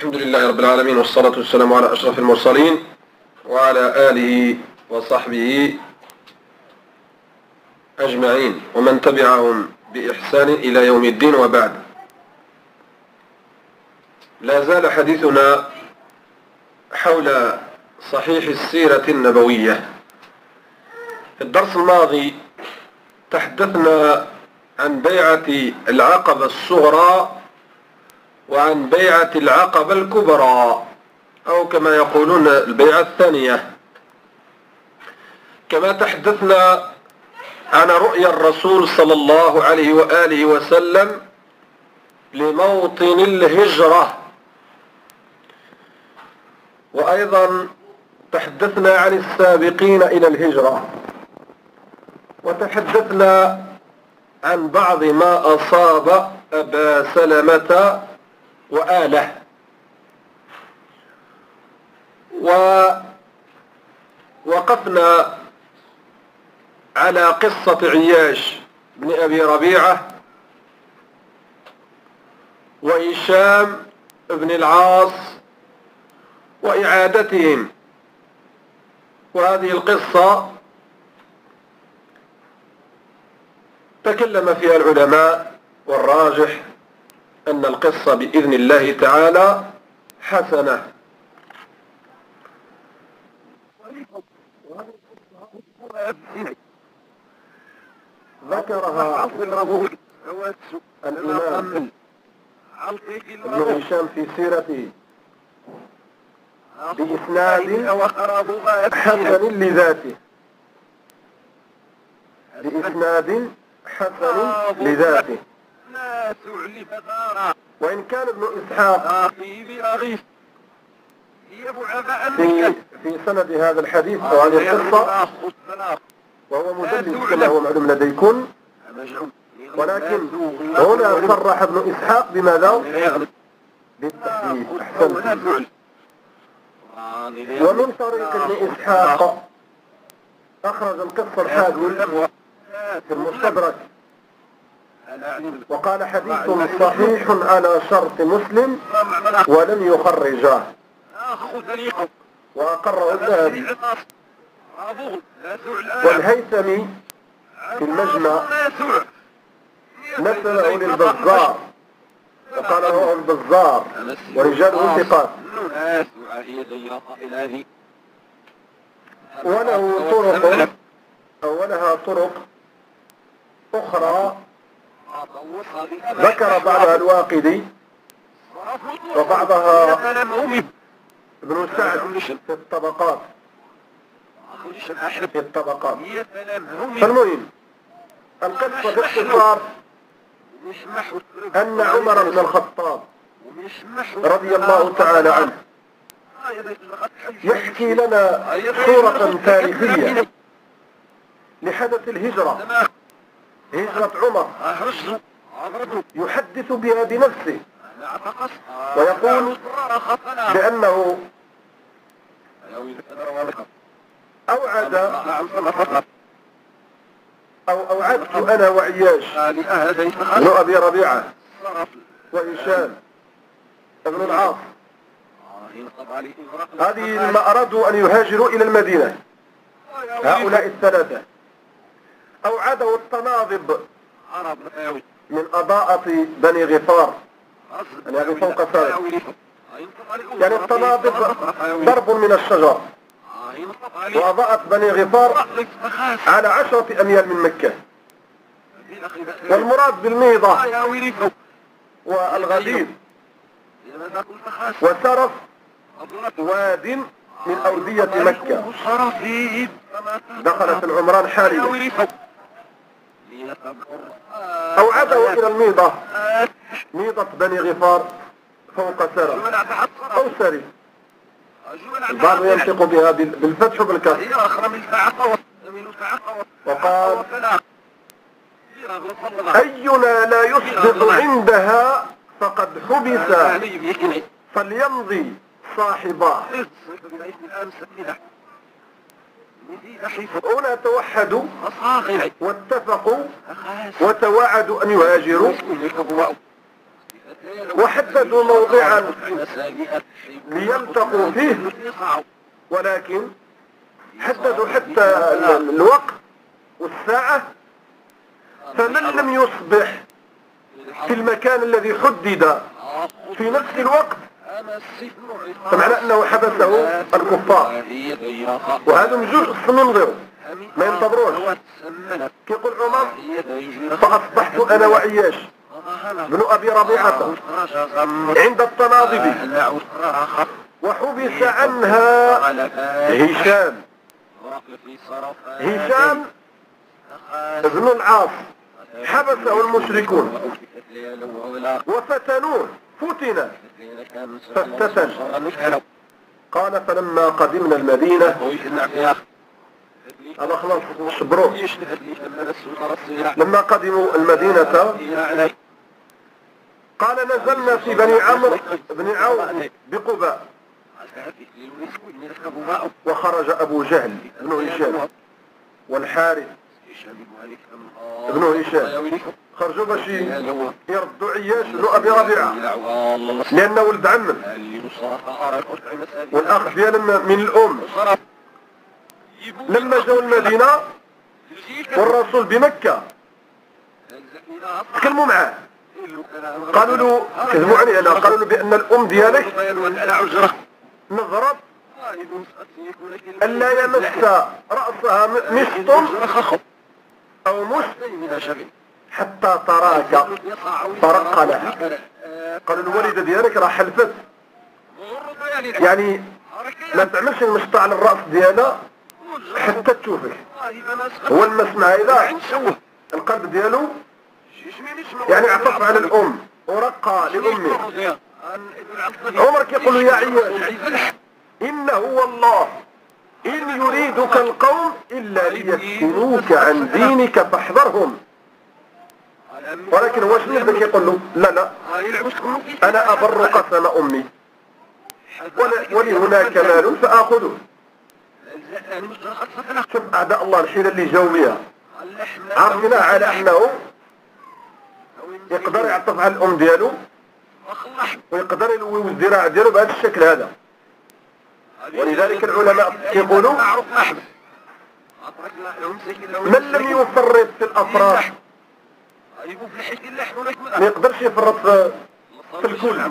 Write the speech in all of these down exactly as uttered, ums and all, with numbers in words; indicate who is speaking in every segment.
Speaker 1: الحمد لله رب العالمين، والصلاة والسلام على أشرف المرسلين وعلى آله وصحبه أجمعين ومن تبعهم بإحسان إلى يوم الدين، وبعد. لا زال حديثنا حول صحيح السيرة النبوية. في الدرس الماضي تحدثنا عن بيعة العقبة الصغرى وعن بيعة العقبة الكبرى، أو كما يقولون البيعة الثانية. كما تحدثنا عن رؤيا الرسول صلى الله عليه وآله وسلم لموطن الهجرة، وأيضا تحدثنا عن السابقين إلى الهجرة، وتحدثنا عن بعض ما أصاب أبا سلمة وآله، ووقفنا على قصة عياش بن أبي ربيعة وهشام بن العاص وإعادتهم. وهذه القصة تكلم فيها العلماء، والراجح أن القصة بإذن الله تعالى حسنة. ذكرها الإمام ابن هشام في سيرته بإسناد حسن لذاته بإسناد حسن لذاته وإن كان ابن إسحاق في, في سند هذا الحديث أو هذه القصة وهو مدلس كما هو معلوم لديكم، ولكن هنا صرح ابن إسحاق بماذا؟ بالتحديث. أحسنت. ومن طريق ابن إسحاق أخرج القصة الحاكم في المستدرك وقال حديث صحيح على شرط مسلم ولم يخرجه، وأقره الذهبي. والهيثمي في المجمع نسبه للبزار وقال هو البزار ورجاله ثقات، وله طرق أو ولها طرق أخرى ذكر بعضها الواقدي وبعضها ابن سعد في الطبقات في الطبقات فالمهم القصة باختصار أن عمر بن الخطاب رضي الله تعالى عنه يحكي لنا صورة تاريخية لحدث الهجرة، هجرة عمر، يحدث بها بنفسه ويقول بأنه أوعد أو أوعدت أنا وعياش بن أبي ربيعة وهشام بن العاص، هذه لما أرادوا أن يهاجروا إلى المدينة، هؤلاء الثلاثة أوعده التناضب من أضاءة بني غفار، يعني فوق سارة، يعني التناضب ضرب من الشجر، وأضاءت بني غفار على عشرة أميال من مكة. والمراد بالميضة والغدير وسرف واد من أودية مكة دخلت العمران حاليا. أوعده إلى الميضة، ميضة بني غفار فوق سرف أو سرف، البعض ينطق بها بالفتح وبالكسر. وقال أينا لا يصبح عندها فقد حبس فليمضي صاحباه. هنا توحدوا واتفقوا وتواعدوا أن يهاجروا وحددوا موضعا ليلتقوا فيه، ولكن حددوا حتى الوقت والساعة، فمن لم يصبح في المكان الذي حدد في نفس الوقت فمعنى انه حبسه الكفار، وهذا جوج خصهم ينظروا ما ينتظروش. كيقول عمر: فاصبحت انا وعياش بن ابي ربيعة عند التناضب، وحبس عنها هشام هشام ابن العاص، حبسه المشركون وفتنوه، فتن فافتتن. قال: فلما قدمنا المدينة، هذا خلاص صبروا، لما قدموا المدينة قال: نزلنا في بني عمرو بن عوف بقباء، وخرج أبو جهل بن هشام والحارث ابن هشام، خرجوا باش يردوا عياش بن ابي ربيعة لانه ولد عمه والاخ ديالهم من الام. لما جاءوا المدينة والرسول بمكة تكلموا معاه، قالوا له، كذبوا عليه انا، قالوا له بان الام ديالك نظرت الا يمس رأسها مشط او مشط حتى تراك فرق لها. قالوا الوالدة ديالك راه حلفت، يعني ما تعملش المشط على الرأس ديالها حتى تشوفك. هو المسمع هذا القلب ديالو يعني عطف على الام ورقى لامه. عمر كيقول له: يا عياش، انه والله إن يريدك القوم إلا ليفتنوك عن دينك فاحذرهم. ولكن هو شنو يبدا كيقول له؟ لا لا، أنا أبر قسم أمي ولي هناك مال فآخذه. شوف أعداء الله الحيلة اللي جاوا بها، عرفنا على أنه يقدر يعطف على الأم ديالو ويقدر يلوي الذراع ديالو بهذا الشكل هذا. ولذلك العلماء يقولوا: من لم يفرط في الأفراط ما يقدرش يفرط في, في الكل.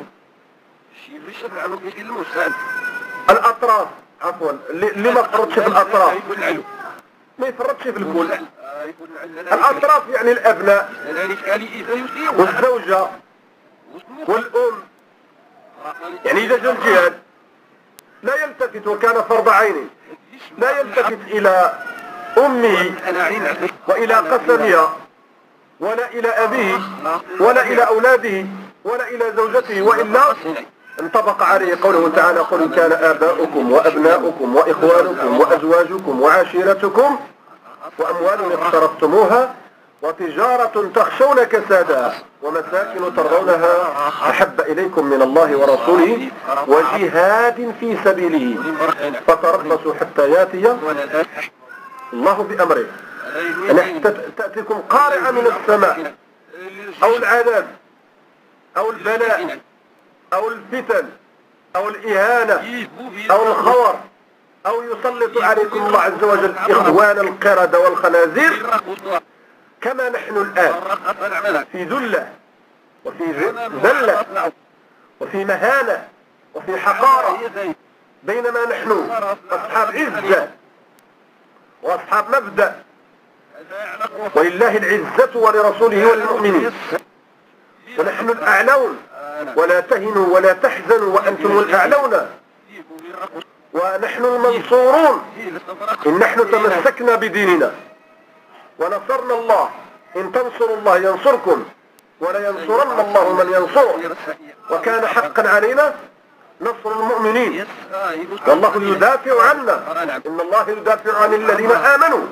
Speaker 1: الأطراف عفوا اللي ما فرطش في الأطراف ما يفرطش في الكل. الأطراف يعني الأبناء والزوجة والأم، يعني إذا جاء الجهاد لا يلتفت، وكان فرض عين، لا يلتفت إلى أمه وإلى قسمها ولا إلى أبيه ولا إلى أولاده ولا إلى زوجته، وإلا انطبق عليه قوله تعالى: قل إن كان آباؤكم وأبناؤكم وإخوانكم وأزواجكم وعشيرتكم وأموال اقترفتموها وتجارة تخشون كسادها ومساكن ترضونها أحب إليكم من الله ورسوله وجهاد في سبيله فتربصوا حتى ياتي الله بأمره. يعني تأتيكم قارعة من السماء أو العذاب أو البلاء أو الفتن أو الإهانة أو الخور أو يسلط عليكم الله عز وجل إخوان القردة والخنازير كما نحن الآن في ذلة وفي ذلة وفي مهانة وفي حقارة، بينما نحن أصحاب عزة وأصحاب مبدأ، ولله العزة ولرسوله وللمؤمنين، ونحن الأعلون، ولا تهنوا ولا تحزنوا وأنتم الأعلون ونحن المنصورون إن نحن تمسكنا بديننا ونصرنا الله. إن تنصروا الله ينصركم ولا ينصرن الله من ينصره، وكان حقا علينا نصر المؤمنين، والله يدافع عنا، إن الله يدافع عن الذين آمنوا.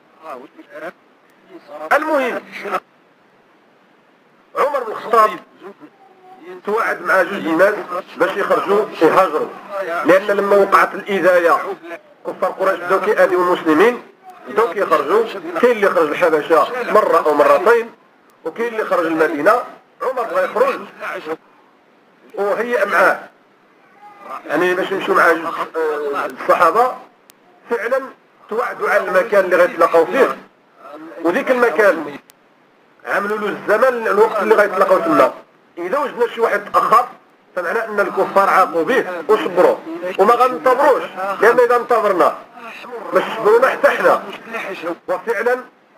Speaker 1: المهم عمر بن الخطاب توعد مع جوج الناس باش يخرجوا يهاجروا، لأن لما وقعت الإذاية كفار قريش بداو كيأذيو المسلمين بداو كيخرجوا. كاين اللي خرج الحبشة مرة أو مرتين، وكاين اللي خرج المدينة. عمر بغى يخرج وهيئ معاه يعني باش يمشوا معاه الصحابة. فعلا توعدوا على المكان اللي غيتلاقاو فيه، وذيك المكان عملوا له الزمن الوقت اللي غيتلاقاو تما. اذا وجدنا شي واحد تاخر فمعنى ان الكفار عاقوا به وصبروا وما غننتظروش، لان اذا انتظرنا باش صبرونا حتى حنا. وفعلا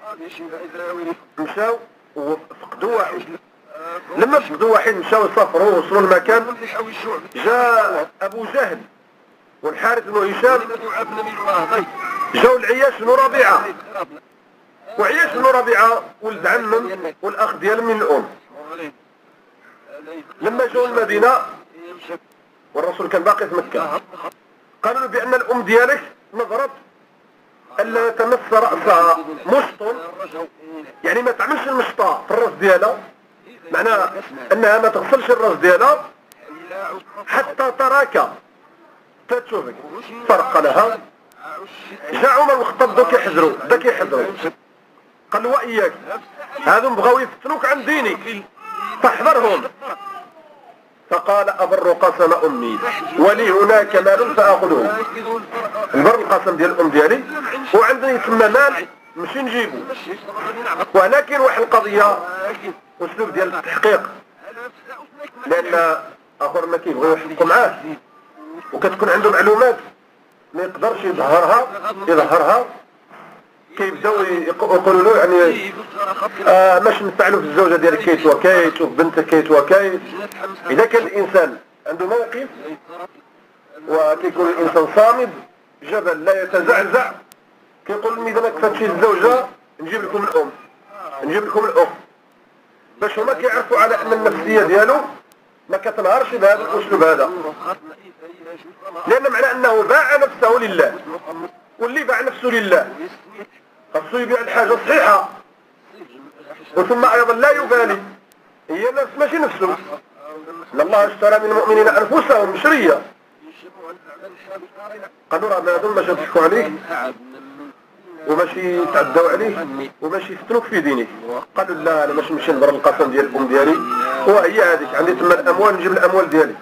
Speaker 1: مشاو وفقدوا واحد. لما فقدوا واحد مشاو سافروا ووصلوا المكان، جاء ابو جهل والحارث بن هشام، جاو العياش بن ربيعه. وعياش بن ربيعه ولد عمم والاخ ديال من الام. لما جاو المدينه والرسول كان باقي في مكه، قالوا له بان الام ديالك نظرت الا تمس راسها مشط، يعني ما تعملش المشطه في الراس ديالها، معناها انها ما تغسلش الراس ديالها حتى تراك تشوفك. فرق لها. جاء عمر والخطاب بداو كيحذروا بدا كيحذروا، قال له واياك هذو بغاو يفتنوك عن دينك فاحذرهم. فقال أبر قسم أمي ولي هناك مال فأخذه. البر القسم ديال الأم ديالي وعندنا يسمى مال مشي نجيبه. ولكن واحد القضية أسلوب ديال التحقيق، لأن آخر ما كيبغيو يحققوا معاه وكتكون عنده معلومات ما يقدرش يظهرها يظهرها كيبداو يقولوا له يعني آه ماش نفعلوا في الزوجه ديالك كيت وكيت وفي بنتك كيت وكيت. اذا كان الانسان عنده موقف وكيكون الانسان صامد جبل لا يتزعزع، كيقول اذا ما كفتش الزوجه نجيب لكم الام نجيب لكم الاخت، باش هما كيعرفوا على ان النفسيه ديالو ما كتنهارش بهذا الاسلوب هذا، لان معنى انه باع نفسه لله، واللي باع نفسه لله خاصو يبيع الحاجه صحيحه. وثم ايضا لا يبالي، هي نفس ماشي نفسه، ان الله اشترى من المؤمنين انفسهم مشريه. قالوا راه هذول باش يضحكوا عليك وماشي يتعدوا عليك وماشي يفتنوك في دينك. قالوا لا انا ماشي نمشي نضر القسم ديال الام ديالي، وهي هذيك عندي تما الاموال نجيب الاموال ديالي.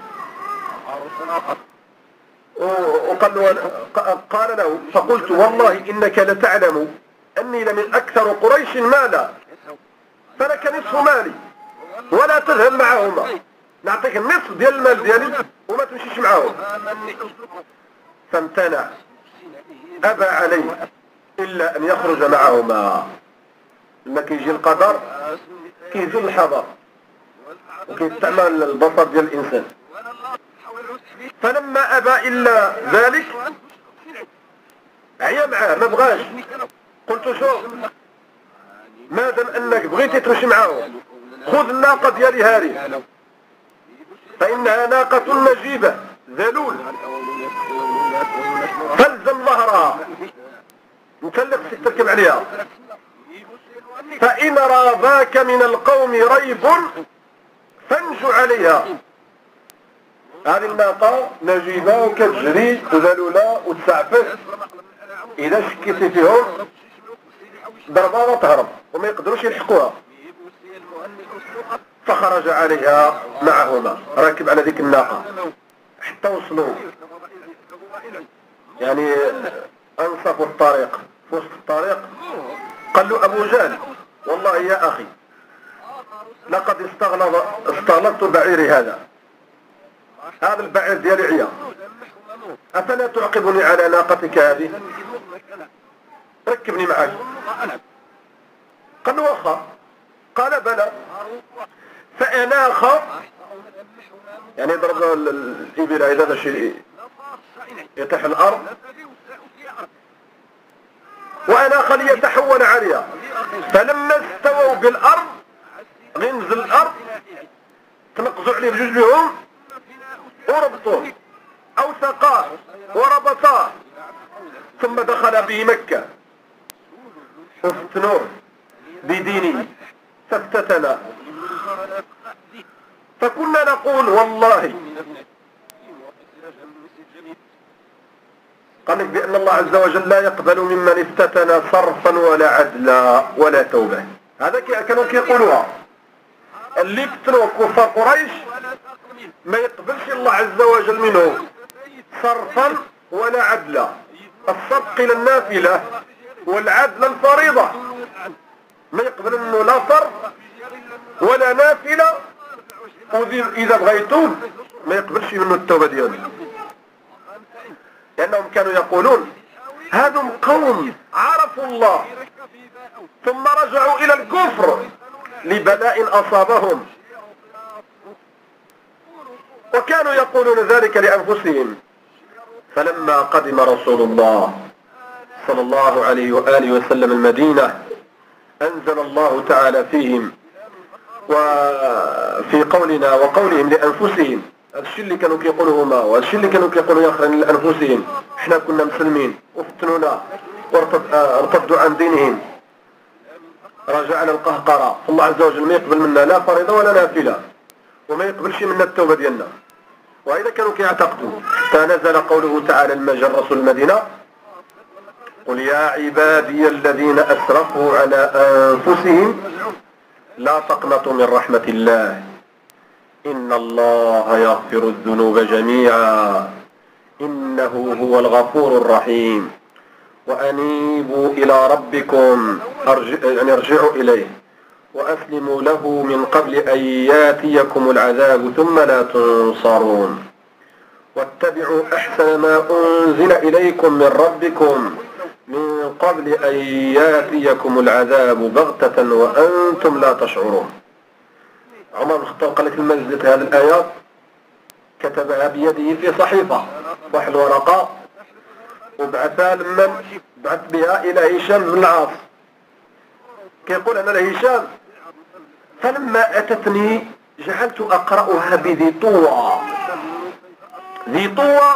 Speaker 1: وقال له قال له فقلت والله انك لتعلم اني لمن اكثر قريش مالا فلك نصف مالي ولا تذهب معهما، نعطيك النصف ديال المال ديالي وما تمشيش معاهم. فامتنع، ابى عليه الا ان يخرج معهما. لما كيجي القدر كيجي الحضر وكيستعمل البصر ديال الانسان. فلما ابى الا ذلك عيا معاه ما بغاش. قلت شوف ما دام انك بغيتي تمشي معاهم خذ الناقه ديالي هذه فانها ناقه نجيبه ذلول فالزم ظهرها، انت اللي خصك تركب عليها. فان راضاك من القوم ريب فانج عليها. هذه الناقه نجيبه وكتجري وذلوله وتسعفس، اذا شكيتي فيهم ضربه وتهرب وما يقدروش يلحقوها. فخرج عليها معهما راكب على ذيك الناقه حتى وصلوا يعني انصفوا الطريق. في وسط الطريق قال له ابو جهل والله يا اخي لقد استغلظ استغلظت بعيري هذا هذا البعير ديالي عيا، افلا تعقبني على ناقتك هذه؟ ركبني معك. قال له واخا. قال بلى. فاناخ يعني ضرب الابل اذا باش يطيح الارض، واناخ ليتحول عليها. فلما استووا بالارض غنزل الارض تنقزوا عليه بجوجهم وربطوه او ثقاه وربطاه ثم دخل به مكة وافتنوه بدينه فافتتنا. فكنا نقول والله قال لك بأن الله عز وجل لا يقبل ممن افتتن صرفا ولا عدلا ولا توبة. هذا كانوا كيقولوها اللي قتلوا كفار قريش ما يقبلش الله عز وجل منه صرفا ولا عدلا، الصدق الى النافلة والعدل الفريضة، ما يقبل منه لا صرف ولا نافلة، واذا بغيتون ما يقبلش منه التوبة ديالو، لانهم كانوا يقولون هذم قوم عرفوا الله ثم رجعوا الى الكفر لبلاء اصابهم، وكانوا يقولون ذلك لانفسهم. فلما قدم رسول الله صلى الله عليه وآله وسلم المدينة أنزل الله تعالى فيهم وفي قولنا وقولهم لأنفسهم، الشيء اللي كانوا كيقولوا هما والشيء اللي كانوا كيقولوا ياخرين لأنفسهم، احنا كنا مسلمين وفتنونا وارتدوا عن دينهم، رجعنا القهقرة، الله عز وجل ما يقبل منا لا فريضة ولا نافلة، وما يقبلش منا التوبة ديالنا. وإذا كانوا كيعتقدوا فنزل قوله تعالى لما جاء رسول المدينة: قل يا عبادي الذين أسرفوا على أنفسهم لا تقنطوا من رحمة الله إن الله يغفر الذنوب جميعا إنه هو الغفور الرحيم وأنيبوا إلى ربكم يعني ارجعوا إليه وأسلموا له من قبل أن ياتيكم العذاب ثم لا تنصرون واتبعوا أحسن ما أنزل إليكم من ربكم من قبل أن ياتيكم العذاب بغتة وأنتم لا تشعرون. عمر بن الخطاب قال لك لما نزلت هذه الآيات كتبها بيده في صحيفة واحد الورقة وبعثها لمن بعث بها إلى هشام بن العاص، كيقول أنا لهشام: فلما أتتني جعلت أقرأها بذي طوى. ذي طوى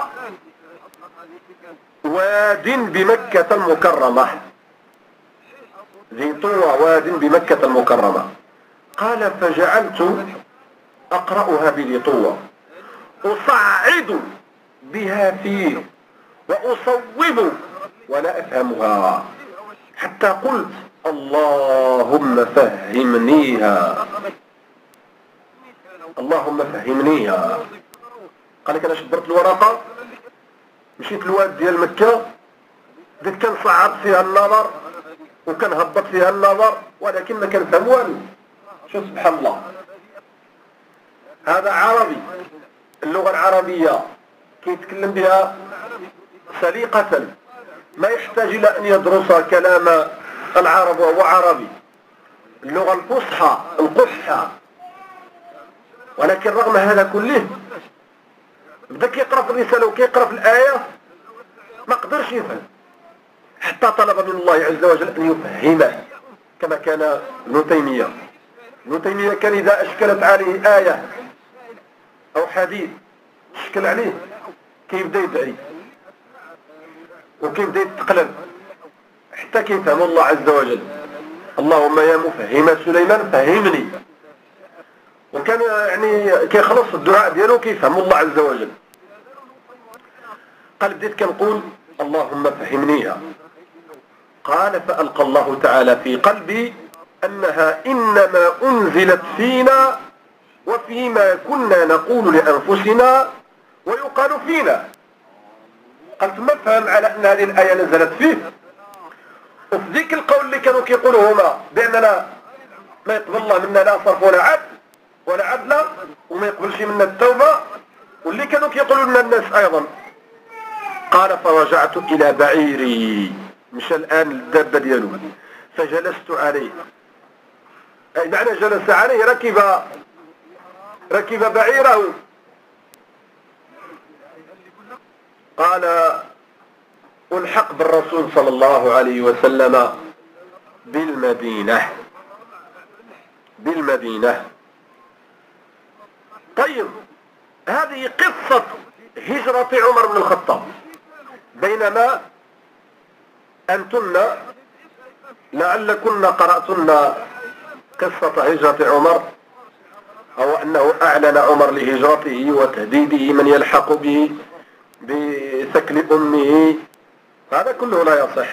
Speaker 1: واد بمكة المكرمة، ذي طوى واد بمكة المكرمة. قال: فجعلت أقرأها بذي طوى أصعد بها فيه وأصوب ولا أفهمها حتى قلت اللهم فهمنيها اللهم فهمنيها. قال لك انا شبرت الورقة مشيت الواد ديال مكة بديت كنصعد فيها النظر وكنهبط فيها النظر ولكن ما كنفهم والو. شوف سبحان الله، هذا عربي، اللغة العربية كيتكلم بها سليقة، ما يحتاج الى ان يدرس كلام العرب وهو عربي، اللغة الفصحى القحة، ولكن رغم هذا كله بدا كيقرا في الرسالة وكيقرا في الآية ما قدرش يفهم، حتى طلب من الله عز وجل أن يفهمه كما كان ابن تيمية. ابن تيمية كان إذا أشكلت عليه آية أو حديث اشكل عليه كيبدا يدعي وكيبدا يتقلب حتى كيفهم الله عز وجل. اللهم يا مفهم سليمان فهمني، وكان يعني كيخلص الدعاء ديالو كيفهم الله عز وجل. قال بديت كنقول اللهم فهمنيها. قال فألقى الله تعالى في قلبي أنها إنما أنزلت فينا وفيما كنا نقول لأنفسنا ويقال فينا. قلت ما فهم على أن هذه الآية نزلت فيه، وفي ذيك القول اللي كانوا كيقولوا هما بأننا ما يقبل الله منا لا صرف ولا عدل ولا عدل وما يقبلش منا التوبة، واللي كانوا كيقولوا لنا الناس أيضا. قال فرجعت إلى بعيري، مشى الآن الدابة ديالو، فجلست عليه، أي معنى جلس عليه ركب ركب بعيره. قال ألحق بالرسول صلى الله عليه وسلم بالمدينة بالمدينة طيب، هذه قصة هجرة عمر بن الخطاب. بينما أنتن لعلكن قرأتن قصة هجرة عمر، أو أنه أعلن عمر لهجرته وتهديده من يلحق به بثكل أمه، هذا كله لا يصح.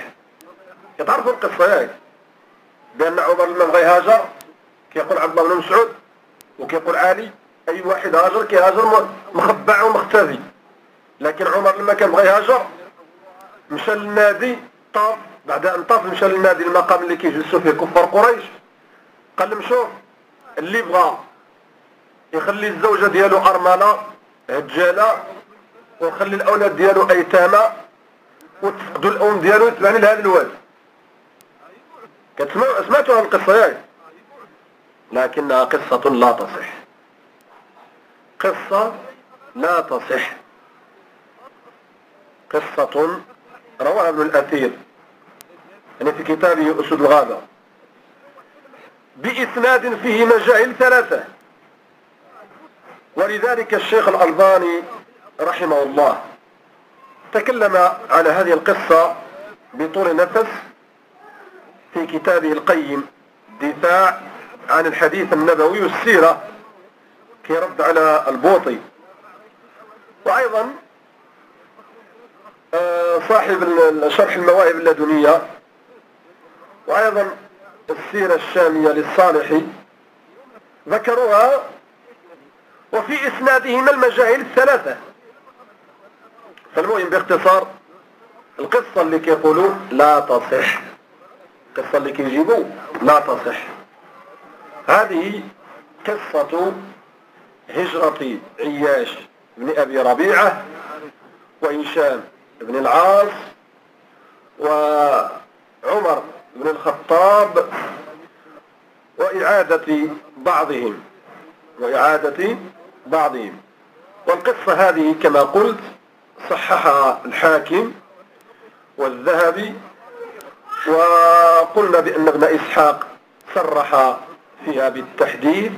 Speaker 1: يتعرفوا القصة هاي بأن عمر لما بغى يهاجر كيقول عبد الله بن مسعود وكيقول علي اي واحد هاجر كيهاجر مخبع ومختفي، لكن عمر لما كان بغى يهاجر مشى للنادي، طاف بعد ان طاف مشى للنادي المقام اللي كيجلسوا فيه كفار قريش، قال لهم شوف اللي بغى يخلي الزوجه ديالو ارمله هجاله وخلي الاولاد ديالو ايتامى وتفقدوا الام ديالو يتبعني لهذا الواد. كتسمعوا سمعتوا هذه القصه ياك؟ لكنها قصه لا تصح، قصه لا تصح، قصه رواها ابن الاثير يعني في كتابه اسود الغابه باسناد فيه مجاهل ثلاثه، ولذلك الشيخ الألباني رحمه الله تكلم على هذه القصة بطول نفس في كتابه القيم دفاع عن الحديث النبوي والسيرة كرد على البوطي. وأيضا صاحب شرح المواهب اللدنية وأيضا السيرة الشامية للصالحي ذكروها، وفي إسنادهما المجاهل الثلاثة. فالمهم باختصار القصة اللي كيقولوا لا تصح، القصة اللي كيجيبوا لا تصح، هذه قصة هجرة عياش بن أبي ربيعة وهشام بن العاص وعمر بن الخطاب وإعادة بعضهم وإعادة بعضهم. والقصة هذه كما قلت صححها الحاكم والذهبي، وقلنا بأن ابن إسحاق صرح فيها بالتحديث،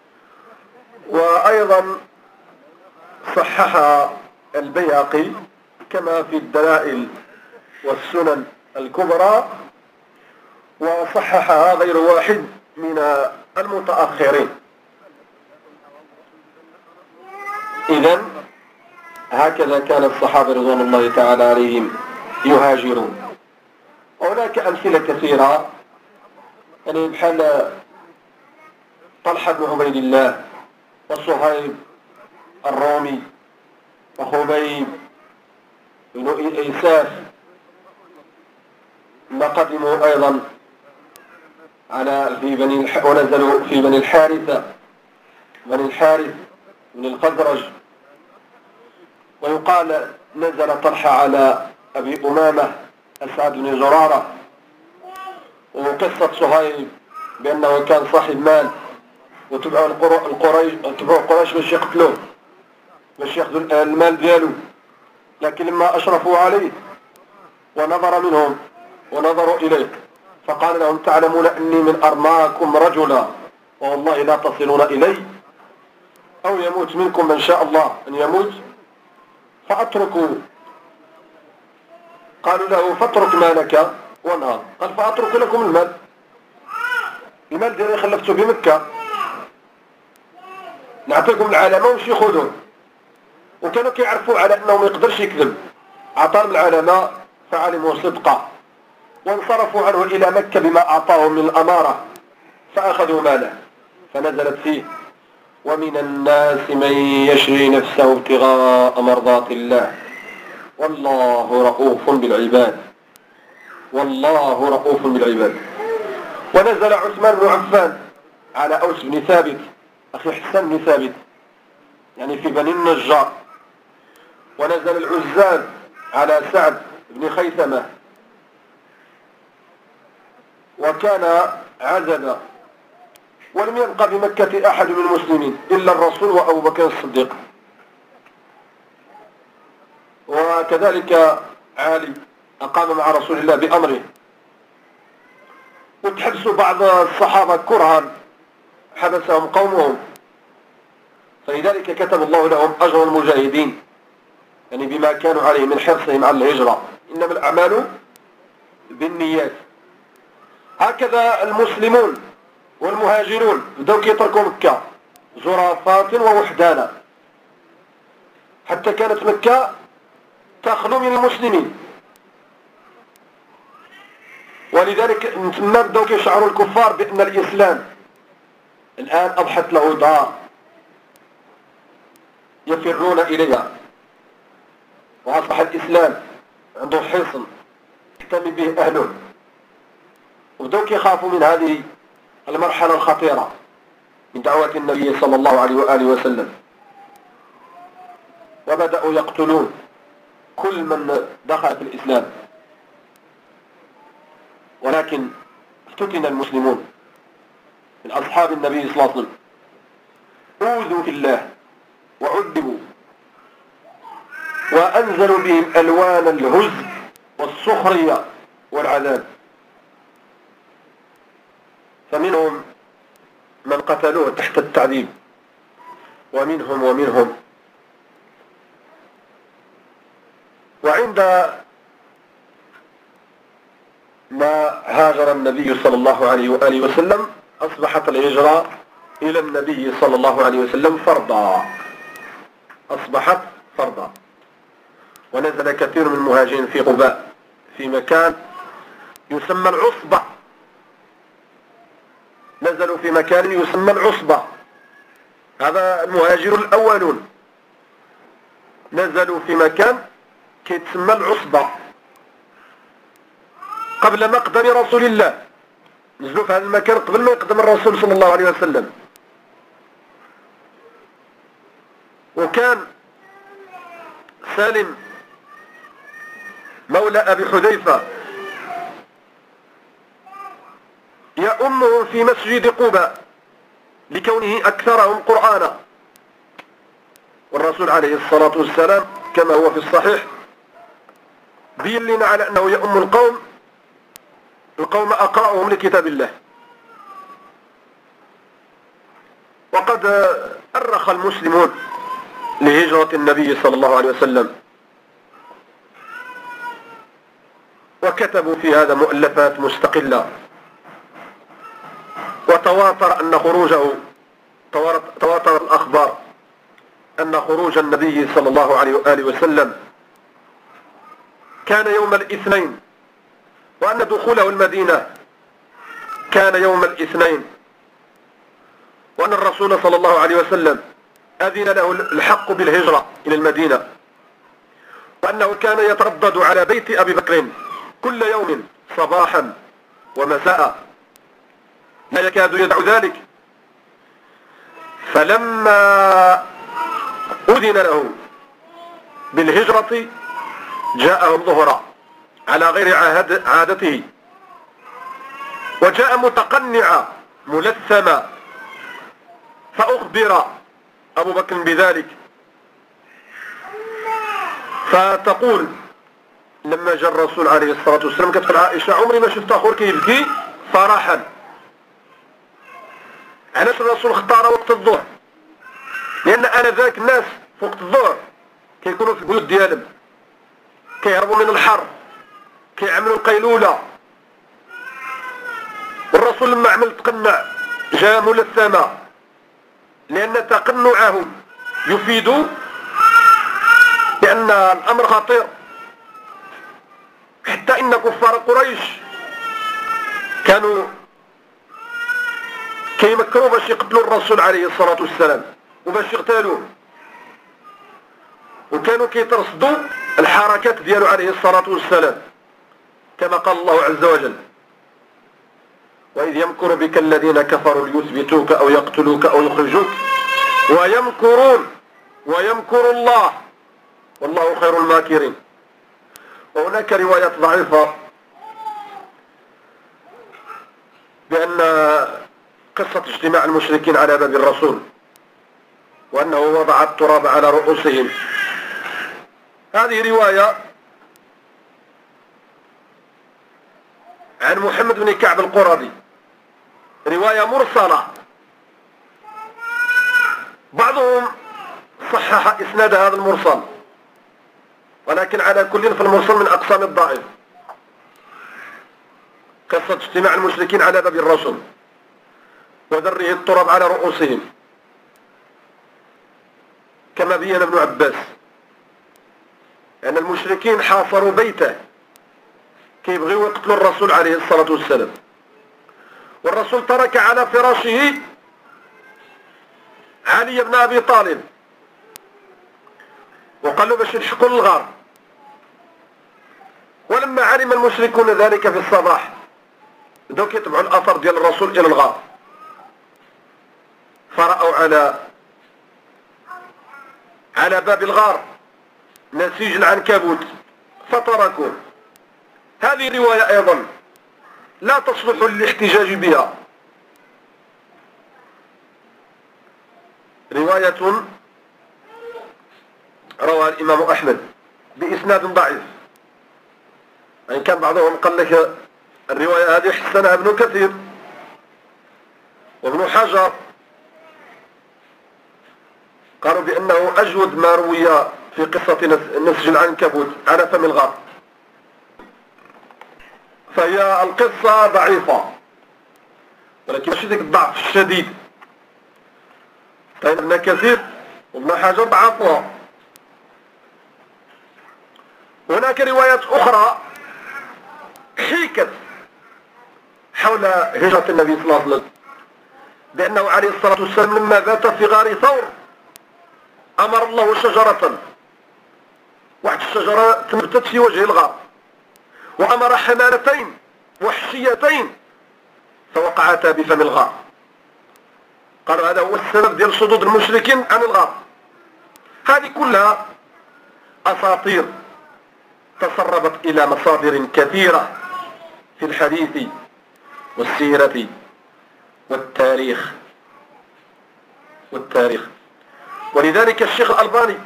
Speaker 1: وأيضا صححها البيهقي كما في الدلائل والسنن الكبرى، وصححها غير واحد من المتأخرين. إذن هكذا كان الصحابة رضوان الله تعالى عليهم يهاجرون. هناك أمثلة كثيرة يعني بحال طلحة بن عبيد الله وصهيب الرومي وخبيب بن إيساف ما قدموا أيضا على في بني الح... ونزلوا في بني الحارثة بني الحارث من الخزرج. ويقال نزل طلحة على أبي أمامة أسعد بن زرارة. وقصة صهيب بأنه كان صاحب مال وتبعوا القريش تبعوا القريش باش يقتلوه باش ياخذوا المال ديالو، لكن لما أشرفوا عليه ونظر منهم ونظروا إليه فقال لهم تعلمون أني من أرماكم رجلا والله لا تصلون إلي، أو يموت منكم من شاء الله أن يموت فأتركوا. قالوا له فاترك مالك وانهار، قال فأترك لكم المال، المال ديالي خلفته بمكة نعطيكم العلامة ومشي خذوه. وكانوا كيعرفوا على أنه ما يقدرش يكذب، أعطاهم العلامة فعلموا صدقه وانصرفوا عنه إلى مكة بما أعطاهم من الأمارة فأخذوا ماله. فنزلت فيه ومن الناس من يشري نفسه ابتغاء مرضات الله والله رؤوف بالعباد والله رؤوف بالعباد. ونزل عثمان بن عفان على أوس بن ثابت أخي حسن بن ثابت يعني في بني النجار. ونزل العزال على سعد بن خيثمة وكان عزبا. ولم يبقى بمكة أحد من المسلمين إلا الرسول وأبو بكر الصديق، وكذلك علي أقام مع رسول الله بأمره. وتحبسوا بعض الصحابة كرها حبسهم قومهم، فلذلك كتب الله لهم أجر المجاهدين يعني بما كانوا عليه من حرصهم على الهجرة، إنما الأعمال بالنيات. هكذا المسلمون والمهاجرون بدأوا كيتركوا مكة زرافات ووحدانا، حتى كانت مكة تخلو من المسلمين. ولذلك ثم بدأوا كيشعروا الكفار بأن الإسلام الآن أضحت له دار يفرون إليها، وأصبح الإسلام عنده حصن يهتم به أهله، وبدأوا يخافوا من هذه المرحلة الخطيرة من دعوة النبي صلى الله عليه وآله وسلم، وبدأوا يقتلون كل من دخل في الإسلام. ولكن افتتن المسلمون من أصحاب النبي صلى الله عليه وسلم، أوذوا في الله وعذبوا، وأنزلوا بهم ألوان الهزء والسخرية والعذاب، فمنهم من قتلوه تحت التعذيب، ومنهم ومنهم وعند ما هاجر النبي صلى الله عليه وآله وسلم أصبحت الهجرة إلى النبي صلى الله عليه وسلم فرضا، أصبحت فرضا. ونزل كثير من المهاجرين في قباء في مكان يسمى العصبة، نزلوا في مكان يسمى العصبة، هذا المهاجر الأولون نزلوا في مكان كيتسمى العصبة قبل مقدم رسول الله، نزلوا في هذا المكان قبل ما يقدم الرسول صلى الله عليه وسلم. وكان سالم مولى أبي حذيفة يؤمهم في مسجد قباء لكونه أكثرهم قرآنا، والرسول عليه الصلاة والسلام كما هو في الصحيح بين لنا على أنه يؤم القوم القوم أقرأهم لكتاب الله. وقد أرخ المسلمون لهجرة النبي صلى الله عليه وسلم، وكتبوا في هذا مؤلفات مستقلة، وتواتر أن خروجه تواتر الأخبار أن خروج النبي صلى الله عليه وآله وسلم كان يوم الاثنين، وأن دخوله المدينة كان يوم الاثنين، وأن الرسول صلى الله عليه وسلم أذن له الحق بالهجرة إلى المدينة، وأنه كان يتردد على بيت أبي بكر كل يوم صباحا ومساء لا يكاد يدع ذلك. فلما أذن له بالهجرة جاءهم ظهرا على غير عهد عادته، وجاء متقنعا ملثما، فأخبر أبو بكر بذلك، فتقول لما جاء الرسول عليه الصلاة والسلام كتقول عائشة عمري ما شفت أخور كيبكي فرحا. علاش الرسول اختار وقت الظهر؟ لأن آنذاك الناس في وقت الظهر كيكونوا في البيوت ديالهم، كيهربوا من الحر، كيعملوا القيلولة، والرسول لما عمل تقنع جاء ملثما، لأن تقنعهم يفيد بأن الأمر خطير، حتى إن كفار قريش كانوا كيمكروا باش يقتلوا الرسول عليه الصلاة والسلام وباش يقتلوه، وكانوا كيترصدوا الحركات ديالو عليه الصلاة والسلام، كما قال الله عز وجل وإذ يمكر بك الذين كفروا ليثبتوك أو يقتلوك أو يخرجوك ويمكرون ويمكر الله والله خير الماكرين. وهناك روايات ضعيفة بأن قصة اجتماع المشركين على باب الرسول وأنه وضع التراب على رؤوسهم، هذه رواية عن محمد بن كعب القرظي، رواية مرسلة، بعضهم صحح إسناد هذا المرسل، ولكن على كل فالمرسل من أقسام الضعيف. قصة اجتماع المشركين على باب الرسول ودره التراب على رؤوسهم، كما بين ابن عباس أن المشركين حاصروا بيته كيبغيوا يقتلوا الرسول عليه الصلاة والسلام، والرسول ترك على فراشه علي بن أبي طالب وقال له باش يلحقوا للغار. ولما علم المشركون ذلك في الصباح بداو كيتبعوا الأثر ديال الرسول إلى الغار، فرأوا على على باب الغار نسيج العنكبوت فتركوه. هذه رواية أيضا لا تصلح للاحتجاج بها، رواية روى الإمام أحمد بإسناد ضعيف، وإن كان بعضهم قال لك الرواية هذه حسنها ابن كثير وابن حجر، قالوا بأنه أجود ما روي في قصة نسج العنكبوت على فم الغار. فهي القصة ضعيفة ولكن ماشي ذاك الضعف الشديد. طيب ابن كثير وابن حجر ضعفوها. هناك روايات أخرى حيكت حول هجرة النبي صلى الله عليه وسلم بأنه عليه الصلاة والسلام لما بات في غار ثور أمر الله شجرة، واحد الشجرة تنبتت في وجه الغار، وأمر حمالتين وحشيتين فوقعتا بفم الغار. قالوا هذا هو السبب ديال صدود المشركين عن الغار. هذه كلها أساطير تسربت إلى مصادر كثيرة في الحديث والسيرة والتاريخ والتاريخ ولذلك الشيخ الألباني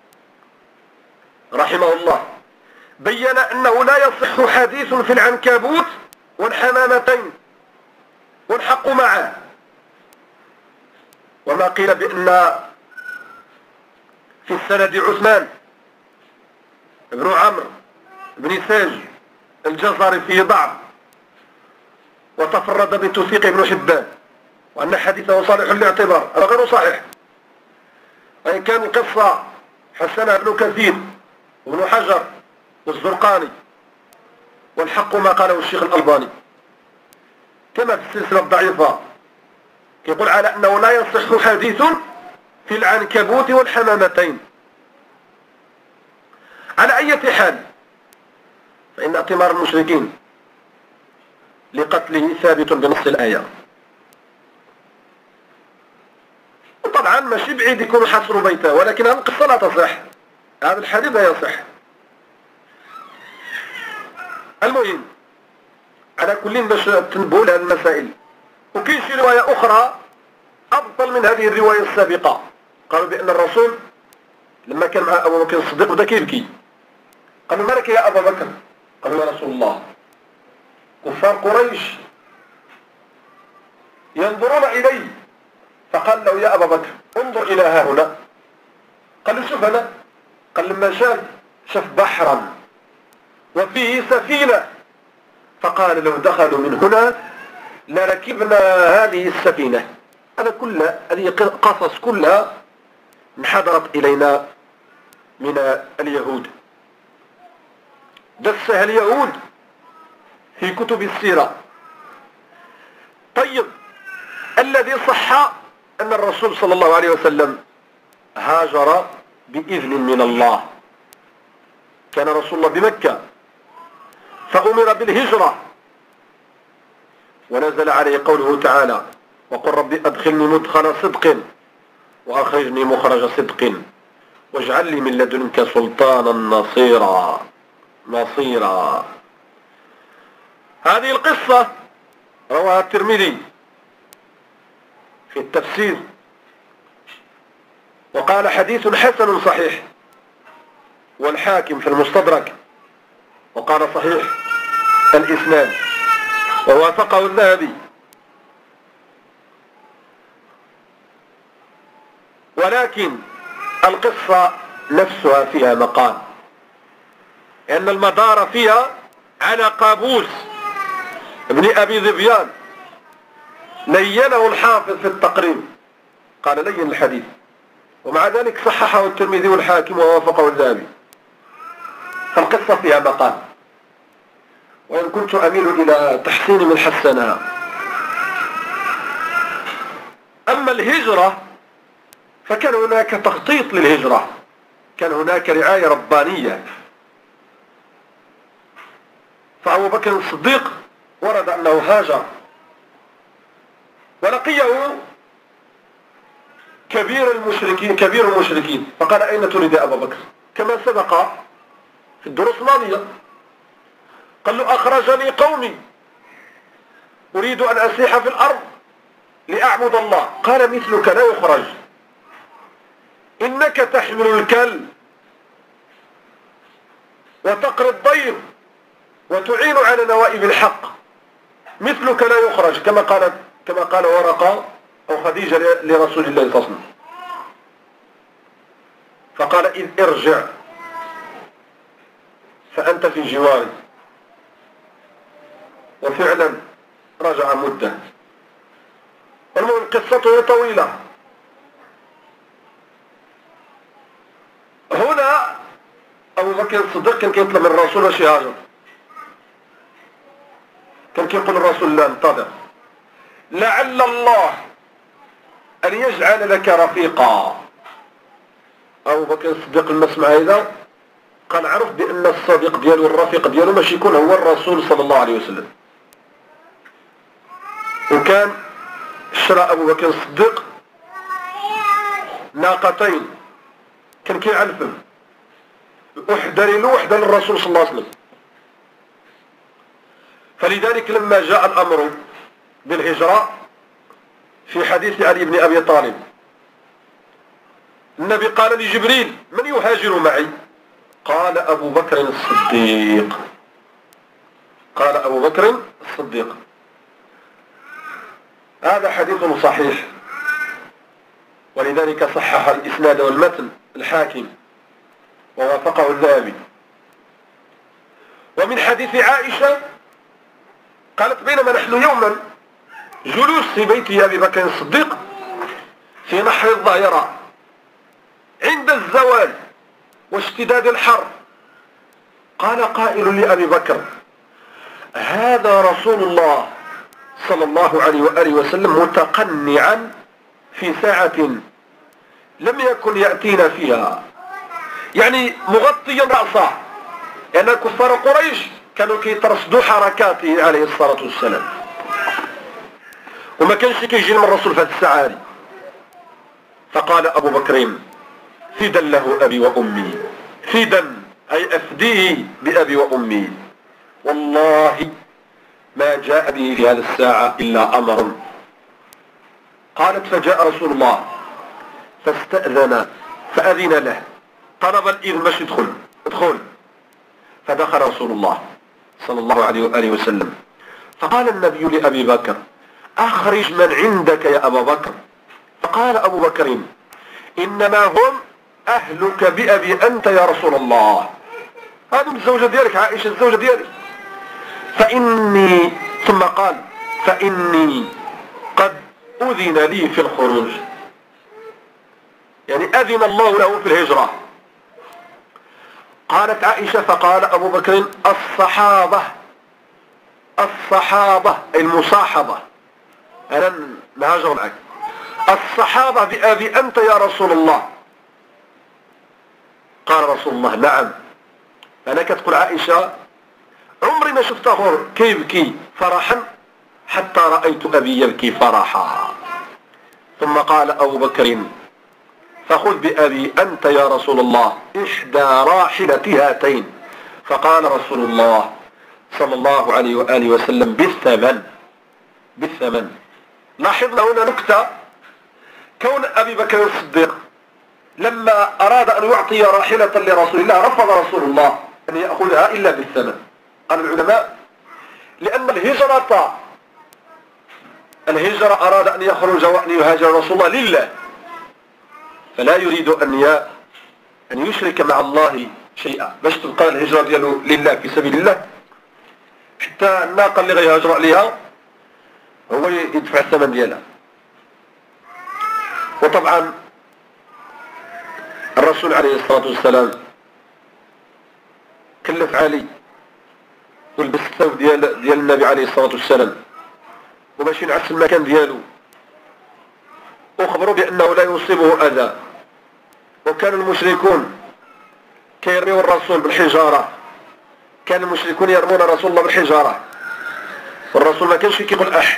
Speaker 1: رحمه الله بين أنه لا يصح حديث في العنكبوت والحمامتين والحق معه. وما قيل بأن في السند عثمان بن عمرو بن ساج الجزري فيه ضعف وتفرد بتوثيق ابن حبان، وأن حديثه صالح للاعتبار، هذا غير صحيح. وإن كان القصة حسنها ابن كثير وابن حجر والزرقاني، والحق ما قاله الشيخ الألباني كما في السلسلة الضعيفة، يقول على أنه لا يصح حديث في العنكبوت والحمامتين. على أي حال فإن اعتمار المشركين لقتله ثابت بنص الآية. طبعا ماشي بعيد يكون حصر بيته، ولكن هذه القصة لا تصح، هذا الحديث لا يصح. المهم على كل باش تنبهوا لهذه المسائل. وكاين شي رواية أخرى أبطل من هذه الرواية السابقة، قالوا بأن الرسول لما كان مع أبو بكر الصديق بدا كيبكي، قالوا ما لك يا أبا بكر؟ قالوا يا رسول الله كفار قريش ينظرون إلي. فقال له يا أبا بكر انظر إلى ها هنا. قال له شوف أنا. قال لما شاف شاف بحرا وفيه سفينة، فقال لو دخلوا من هنا لركبنا هذه السفينة. هذا كلها هذه قصص كلها انحدرت إلينا من اليهود، دسها اليهود في كتب السيرة. طيب الذي صح أن الرسول صلى الله عليه وسلم هاجر بإذن من الله. كان رسول الله بمكة فأمر بالهجرة ونزل عليه قوله تعالى وقل رب أدخلني مدخل صدق وأخرجني مخرج صدق واجعل لي من لدنك سلطانا نصيرا نصيرا. هذه القصة رواها الترمذي في التفسير وقال حديث حسن صحيح، والحاكم في المستدرك وقال صحيح الإسناد ووافقه الذهبي. ولكن القصة نفسها فيها مقال، لأن المدار فيها على قابوس ابن أبي ذبيان لينه الحافظ في التقريب، قال لين الحديث، ومع ذلك صححه الترمذي والحاكم ووافقه الذهبي. فالقصة فيها مقال، وإن كنت أميل إلى تحسين من حسنها. أما الهجرة فكان هناك تخطيط للهجرة، كان هناك رعاية ربانية. فأبو بكر الصديق ورد أنه هاجر، ولقيه كبير المشركين كبير المشركين فقال: أين تريد يا أبا بكر؟ كما سبق في الدروس الماضية. قال له: أخرجني قومي أريد أن أسيح في الأرض لأعبد الله. قال: مثلك لا يخرج، إنك تحمل الكل وتقري الضيف وتعين على نوائب الحق، مثلك لا يخرج، كما قال كما قال ورقة أو خديجة لرسول الله صلى الله عليه وسلم. فقال: إذ ارجع فأنت في جواري. وفعلا رجع مدة. المهم قصته طويلة. هنا أبو بكر الصديق كان كيطلب من الرسول باش يهاجر، كان كيقول الرسول: لا، انتظر، لعل الله أن يجعل لك رفيقا. أبو بكر الصديق لما سمع هذا قال: عرف بأن الصديق ديالو والرفيق ديالو باش يكون هو الرسول صلى الله عليه وسلم. وكان شرى أبو بكر الصديق ناقتين كان كيعلفهم، وحدة له وحدة للرسول صلى الله عليه وسلم. فلذلك لما جاء الأمر بالهجرة في حديث علي بن أبي طالب، النبي قال لجبريل: من يهاجر معي؟ قال: أبو بكر الصديق. قال أبو بكر الصديق. هذا حديث صحيح، ولذلك صحح الإسناد والمتن الحاكم ووافقه الذهبي. ومن حديث عائشة قالت: بينما نحن يوما جلوس في بيت أبي بكر الصديق في نحر الظاهرة عند الزوال واشتداد الحر، قال قائل لأبي بكر: هذا رسول الله صلى الله عليه وآله وسلم متقنعا في ساعة لم يكن يأتينا فيها، يعني مغطيا رأسه، لأن يعني كفار قريش كانوا كيترصدوا حركاته عليه الصلاة والسلام، وما كانش كيجي من الرسول في هذه الساعة هذه. فقال أبو بكر: فدا له أبي وأمي، فدا أي أفديه بأبي وأمي، والله ما جاء به في هذه الساعة إلا أمر. قالت: فجاء رسول الله فاستأذن فأذن له، طلب الإذن باش يدخل، ادخل. فدخل رسول الله صلى الله عليه وآله وسلم. فقال النبي لأبي بكر: أخرج من عندك يا أبا بكر. فقال أبو بكر: إنما هم أهلك بأبي أنت يا رسول الله، هذه الزوجة ديالك عائشة الزوجة ديالك. فإني ثم قال: فإني قد أذن لي في الخروج، يعني أذن الله له في الهجرة. قالت عائشة: فقال أبو بكر: الصحابة الصحابة المصاحبة، أنا نهاجر معك، الصحابة بأبي أنت يا رسول الله. قال رسول الله: نعم. أنا كتقول عائشة: عمري ما شفت أخر كيبكي فرحا حتى رأيت أبي يبكي فرحا. ثم قال أبو بكر: فخذ بأبي أنت يا رسول الله إحدى راحلة هاتين. فقال رسول الله صلى الله عليه وآله وسلم: بالثمن بالثمن. لاحظنا هنا نكتة، كون أبي بكر الصديق لما أراد أن يعطي راحلة لرسول الله رفض رسول الله أن يأخذها إلا بالثمن. قال العلماء: لأن الهجرة الهجرة أراد أن يخرج وأن يهاجر رسول الله لله، فلا يريد أن أن يشرك مع الله شيئا، باش تبقى الهجرة ديالو لله في سبيل الله، حتى الناقة اللي غيهاجر عليها هو يدفع الثمن ديالها. وطبعا الرسول عليه الصلاة والسلام كلف علي ولبس الثوب ديال ديال النبي عليه الصلاة والسلام، وباش ينعس المكان ديالو أخبروا بأنه لا يصيبه أذى. وكان المشركون كيرموا الرسول بالحجارة، كان المشركون يرمون رسول الله بالحجارة، والرسول ما كانش كيقول أح.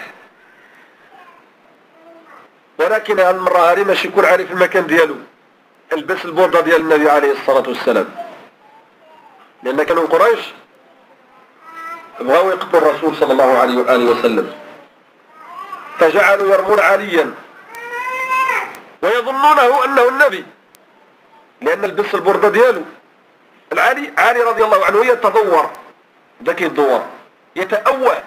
Speaker 1: ولكن المرة هذه ماشي يكون عارف المكان ديالو، البس البوردة ديال النبي عليه الصلاة والسلام، لأن كانوا قريش بغاو يقتلوا الرسول صلى الله عليه وآله وسلم، فجعلوا يرمون عليا ويظنونه أنه النبي، لأن البس البوردة ديالو. العالي علي رضي الله عنه يتضور، ذاك يدور يتأوه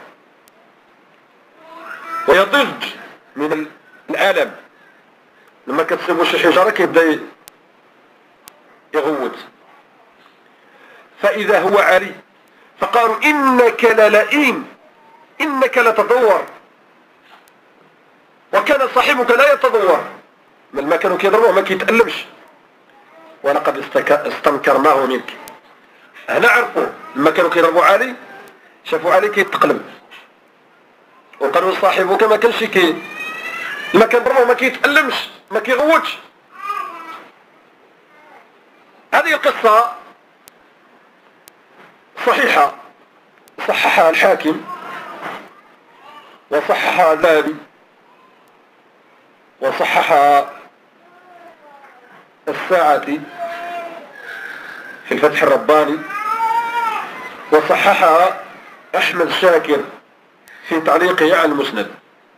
Speaker 1: ويضج من الألم، لما كتصيبوا شي حجارة كيبدا يغوت. فإذا هو علي، فقالوا إنك للئيم، إنك لتضور، وكان صاحبك لا يتضور، لما كانوا كيضربوه ما كيتألمش. ولقد استنكرناه منك. هنا عرفوا لما كانوا كيضربوا علي، شافوا علي كيتقلب، وقالوا صاحبك ما كانش كي لما كنضربوه ما كيتألمش ما كيغوتش. هذه القصة صحيحة، صححها الحاكم وصححها الذهبي وصححها الساعتي في الفتح الرباني، وصححها أحمد شاكر في تعليقه على المسند.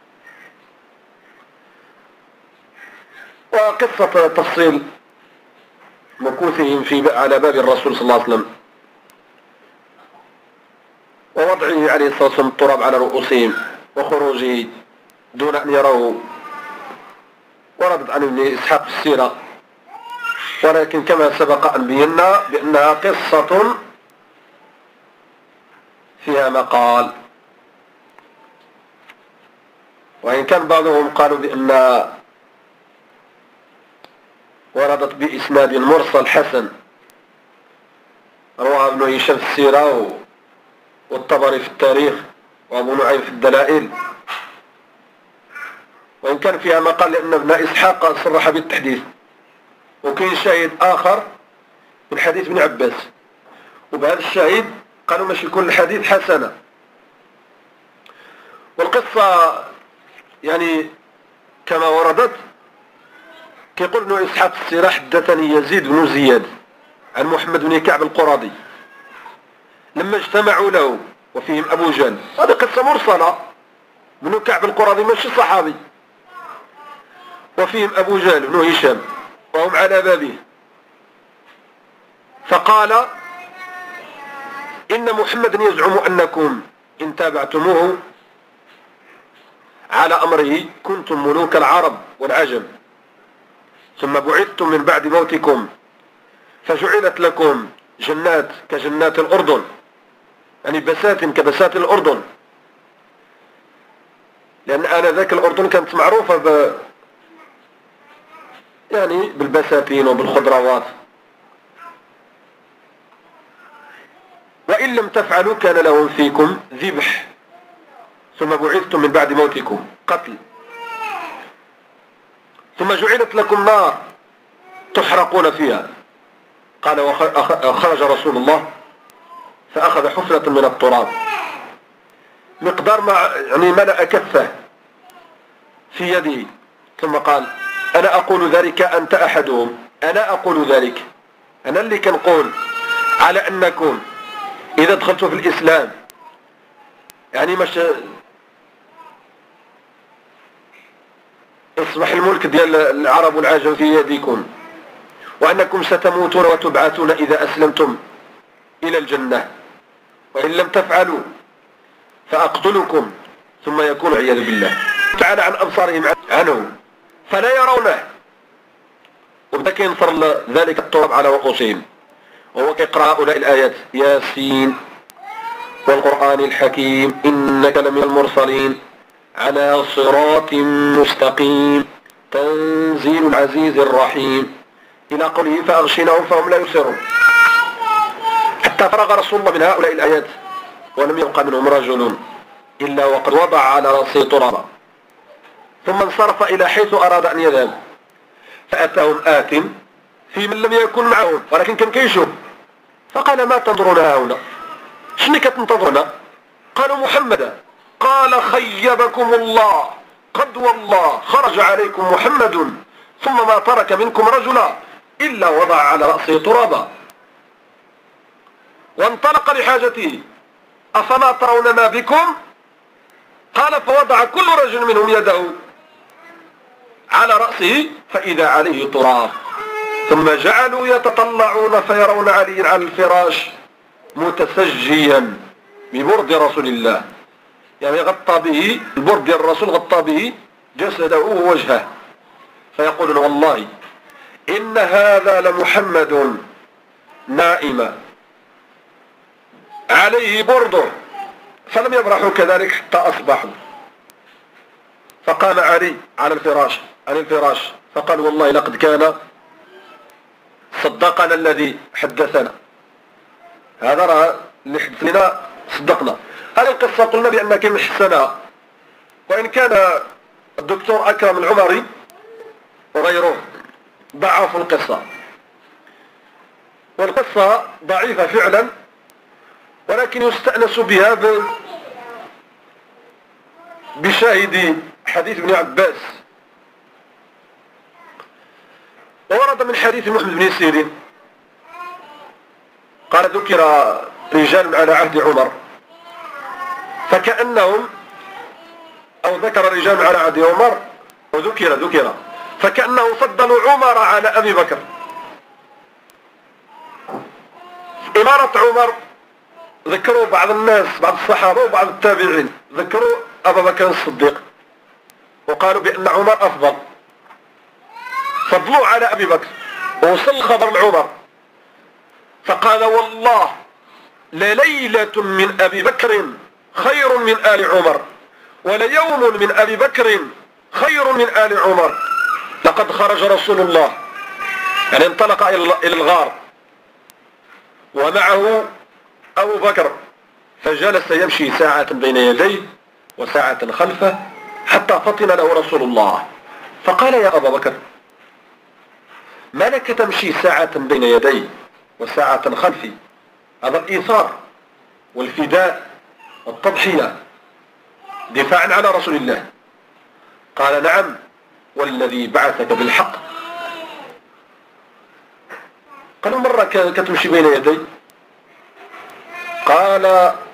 Speaker 1: وقصة تفصيل مكوثهم في على باب الرسول صلى الله عليه وسلم ووضعه عليه الصلاة والسلام التراب على رؤوسهم وخروجه دون أن يروه، وردت عن ابن إسحاق في السيرة، ولكن كما سبق أن بينا بأنها قصة فيها مقال. وإن كان بعضهم قالوا بأن وردت بإسناد مرسل حسن، رواه ابن هشام في السيرة والطبري في التاريخ وأبو نعيم في الدلائل، وإن كان فيها مقال لأن ابن إسحاق صرح بالتحديث. وكاين شاهد آخر من حديث ابن عباس، وبهذا الشاهد قالوا ماشي كل الحديث حسنة. والقصة يعني كما وردت كيقول ابن إسحاق في السيرة حدثني يزيد بن زياد عن محمد بن كعب القرظي لما اجتمعوا له وفيهم أبو جهل. هذه قصة مرسلة، بن كعب القرظي ماشي صحابي، وفيهم أبو جهل بن هشام وهم على بابه، فقال إن محمد يزعم أنكم إن تابعتموه على أمره كنتم ملوك العرب والعجم، ثم بعثتم من بعد موتكم فجعلت لكم جنات كجنات الأردن، يعني بسات كبسات الأردن، لأن آنذاك الأردن كانت معروفة ب يعني بالبساتين وبالخضروات. وإن لم تفعلوا كان لهم فيكم ذبح، ثم بعثتم من بعد موتكم قتل، ثم جعلت لكم نار تحرقون فيها. قال وخرج رسول الله فأخذ حفرة من التراب مقدار ما يعني ملأ كفه في يده، ثم قال أنا أقول ذلك أنت أحدهم، أنا أقول ذلك، أنا اللي كنقول على أنكم إذا دخلتوا في الإسلام يعني مش يصبح الملك ديال العرب والعجم في يديكم، وأنكم ستموتون وتبعثون إذا أسلمتم إلى الجنة، وإن لم تفعلوا فأقتلكم ثم يكون عياذ بالله تعالى عن أبصارهم عنه فلا يرونه. وبدأ كينصر ذلك التراب على رؤوسهم وهو كيقرأ هؤلاء الآيات: ياسين والقرآن الحكيم إنك لمن المرسلين على صراط مستقيم تنزيل العزيز الرحيم، إلى قوله فأغشيناهم فهم لا يبصرون. حتى فرغ رسول الله من هؤلاء الآيات ولم يبق منهم رجل إلا وقد وضع على رأسه ترابا. ثم انصرف إلى حيث أراد أن يذهب، فأتاهم آت في من لم يكن معهم ولكن كان كيشوف، فقال ما تنظرون هنا؟ شنو كتنتظرون؟ قالوا محمدا. قال خيبكم الله، قد والله خرج عليكم محمد ثم ما ترك منكم رجلا إلا وضع على رأسه ترابا وانطلق لحاجته، أفما ترون ما بكم؟ قال فوضع كل رجل منهم يده على رأسه فإذا عليه تراب، ثم جعلوا يتطلعون فيرون علي على الفراش متسجيا ببرد رسول الله، يعني غطى به البرد ديال الرسول، غطى به جسده ووجهه، فيقولون والله إن هذا لمحمد نائم عليه برده، فلم يبرحوا كذلك حتى أصبحوا. فقام علي على الفراش على الفراش فقال والله لقد كان صدقنا الذي حدثنا، هذا راه اللي حدث لنا صدقنا. هذه القصة قلنا بأن كان حسنها، وإن كان الدكتور أكرم العمري وغيره ضعفوا القصة، والقصة ضعيفة فعلا، ولكن يستأنس بها بشاهد حديث ابن عباس. وورد من حديث محمد بن سيرين قال ذكر رجال على عهد عمر فكأنهم، أو ذكر رجال على عهد عمر وذكر ذكر فكأنهم فضلوا عمر على أبي بكر. إمارة عمر ذكروا بعض الناس، بعض الصحابة وبعض التابعين ذكروا أبا بكر الصديق وقالوا بأن عمر أفضل، فضلوا على أبي بكر. ووصل الخبر لعمر فقال والله لليلة من أبي بكر خير من آل عمر، وليوم من أبي بكر خير من آل عمر. لقد خرج رسول الله، يعني انطلق إلى الغار ومعه أبو بكر، فجلس يمشي ساعة بين يديه وساعة خلفه حتى فطن له رسول الله، فقال يا أبا بكر ما لك تمشي ساعة بين يدي وساعة خلفي؟ هذا الإيثار والفداء والتضحية دفاعا على رسول الله. قال نعم والذي بعثك بالحق. قالوا مرة كتمشي بين يدي؟ قال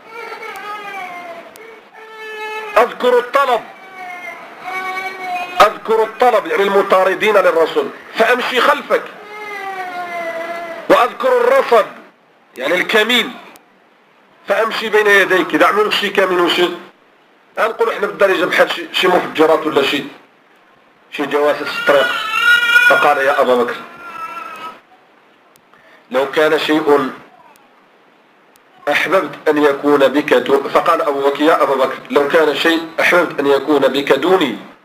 Speaker 1: أذكر الطلب أذكر الطلب يعني المطاردين للرسول فأمشي خلفك، وأذكر الرصد يعني الكمين فأمشي بين يديك. إذا عملوا شي كمين وشي نقول احنا بالدارجة بحال شي, شي مفجرات ولا شي شي جواسس الطريق. فقال يا أبا بكر لو كان شيء أحببت أن يكون بك دون، فقال أبو بكر يا أبا بكر لو كان شيء أحببت أن يكون بك دوني